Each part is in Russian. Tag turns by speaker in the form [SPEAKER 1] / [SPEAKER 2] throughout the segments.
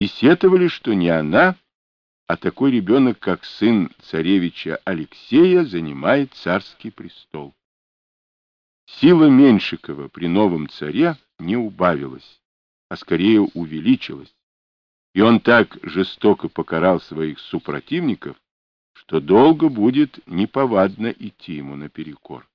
[SPEAKER 1] и сетовали, что не она, а такой ребенок, как сын царевича Алексея, занимает царский престол. Сила Меньшикова при новом царе не убавилась, а скорее увеличилась, и он так жестоко покарал своих супротивников, что долго будет неповадно идти ему наперекор.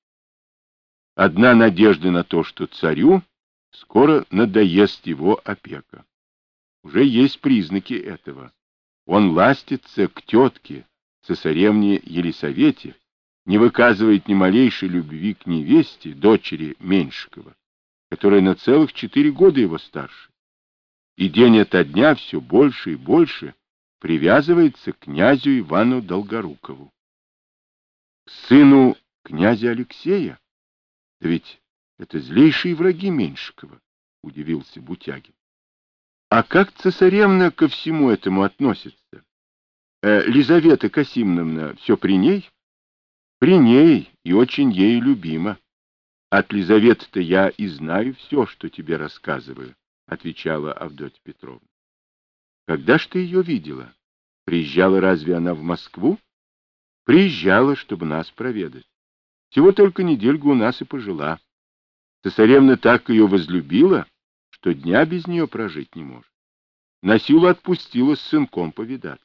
[SPEAKER 1] Одна надежда на то, что царю скоро надоест его опека. Уже есть признаки этого. Он ластится к тетке, цесаревне Елисавете, не выказывает ни малейшей любви к невесте, дочери Меньшикова, которая на целых 4 года его старше. И день ото дня все больше и больше привязывается к князю Ивану Долгорукову. К сыну князя Алексея? Да ведь это злейшие враги Меньшикова, удивился Бутягин. А как цесаревна ко всему этому относится? Лизавета Касимовна все при ней? При ней и очень ею любима. От Лизаветы-то я и знаю все, что тебе рассказываю, отвечала Авдотья Петровна. Когда ж ты ее видела? Приезжала разве она в Москву? Приезжала, чтобы нас проведать. Всего только недельку у нас и пожила. Цесаревна так ее возлюбила, что дня без нее прожить не может. Насилу отпустила с сынком повидаться.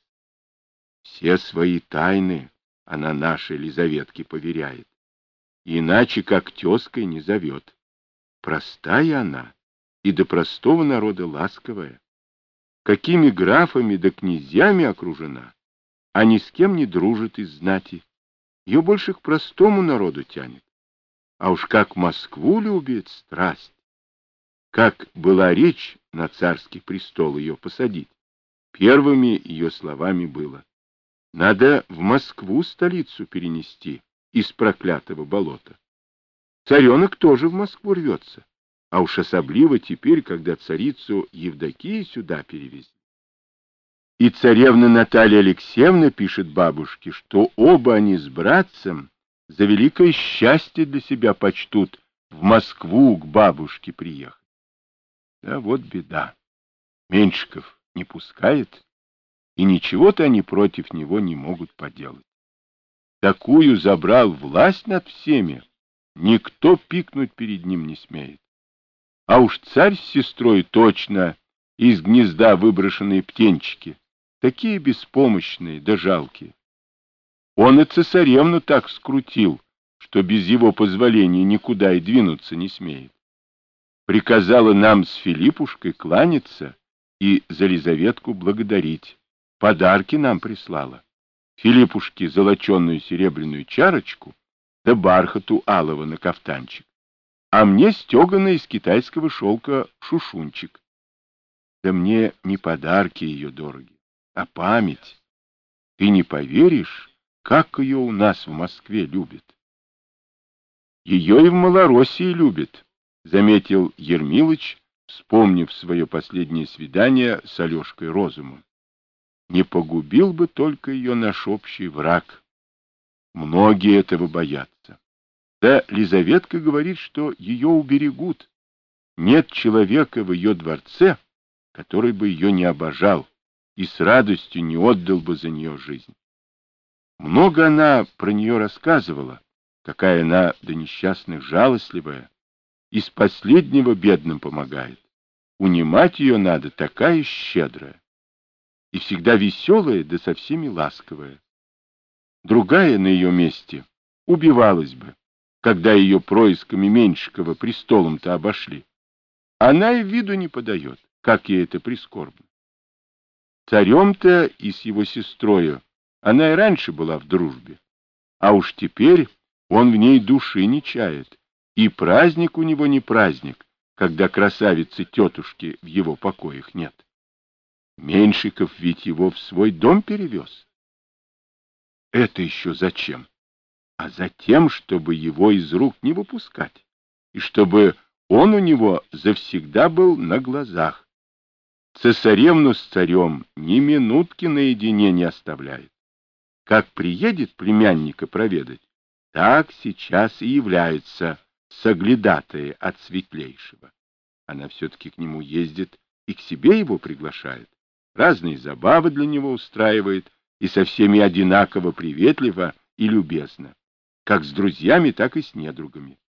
[SPEAKER 1] Все свои тайны она нашей Лизаветке поверяет. Иначе как тезкой не зовет. Простая она и до простого народа ласковая. Какими графами да князьями окружена, а ни с кем не дружит из знати. Ее больше к простому народу тянет. А уж как Москву любит страсть. Как была речь на царский престол ее посадить, первыми ее словами было: надо в Москву столицу перенести из проклятого болота. Царенок тоже в Москву рвется, а уж особливо теперь, когда царицу Евдокию сюда перевезли. И царевна Наталья Алексеевна пишет бабушке, что оба они с братцем за великое счастье для себя почтут в Москву к бабушке приехать. Да вот беда. Меньшиков не пускает, и ничего-то они против него не могут поделать. Такую забрал власть над всеми, никто пикнуть перед ним не смеет. А уж царь с сестрой точно из гнезда выброшенные птенчики, такие беспомощные да жалкие. Он и цесаревну так скрутил, что без его позволения никуда и двинуться не смеет. Приказала нам с Филиппушкой кланяться и за Лизаветку благодарить. Подарки нам прислала. Филиппушке золоченую серебряную чарочку, да бархату алого на кафтанчик, а мне стеганый из китайского шелка шушунчик. Да мне не подарки ее дороги, а память. Ты не поверишь, как ее у нас в Москве любят. Ее и в Малороссии любят, заметил Ермилыч, вспомнив свое последнее свидание с Алешкой Розумом. Не погубил бы только ее наш общий враг. Многие этого боятся. Да Лизаветка говорит, что ее уберегут. Нет человека в ее дворце, который бы ее не обожал и с радостью не отдал бы за нее жизнь. Много она про нее рассказывала, какая она до несчастных жалостливая, из последнего бедным помогает. Унимать ее надо, такая щедрая. И всегда веселая, да со всеми ласковая. Другая на ее месте убивалась бы, когда ее происками Меньшикова престолом-то обошли. Она и виду не подает, как ей это прискорбно. Царем-то и с его сестрою она и раньше была в дружбе, а уж теперь он в ней души не чает, и праздник у него не праздник, когда красавицы-тетушки в его покоях нет. Меньшиков ведь его в свой дом перевез. Это еще зачем? А затем, чтобы его из рук не выпускать, и чтобы он у него завсегда был на глазах. Цесаревну с царем ни минутки наедине не оставляет. Как приедет племянника проведать, так сейчас и являются соглядатые от светлейшего. Она все-таки к нему ездит и к себе его приглашает. разные забавы для него устраивает и со всеми одинаково приветливо и любезно, как с друзьями, так и с недругами.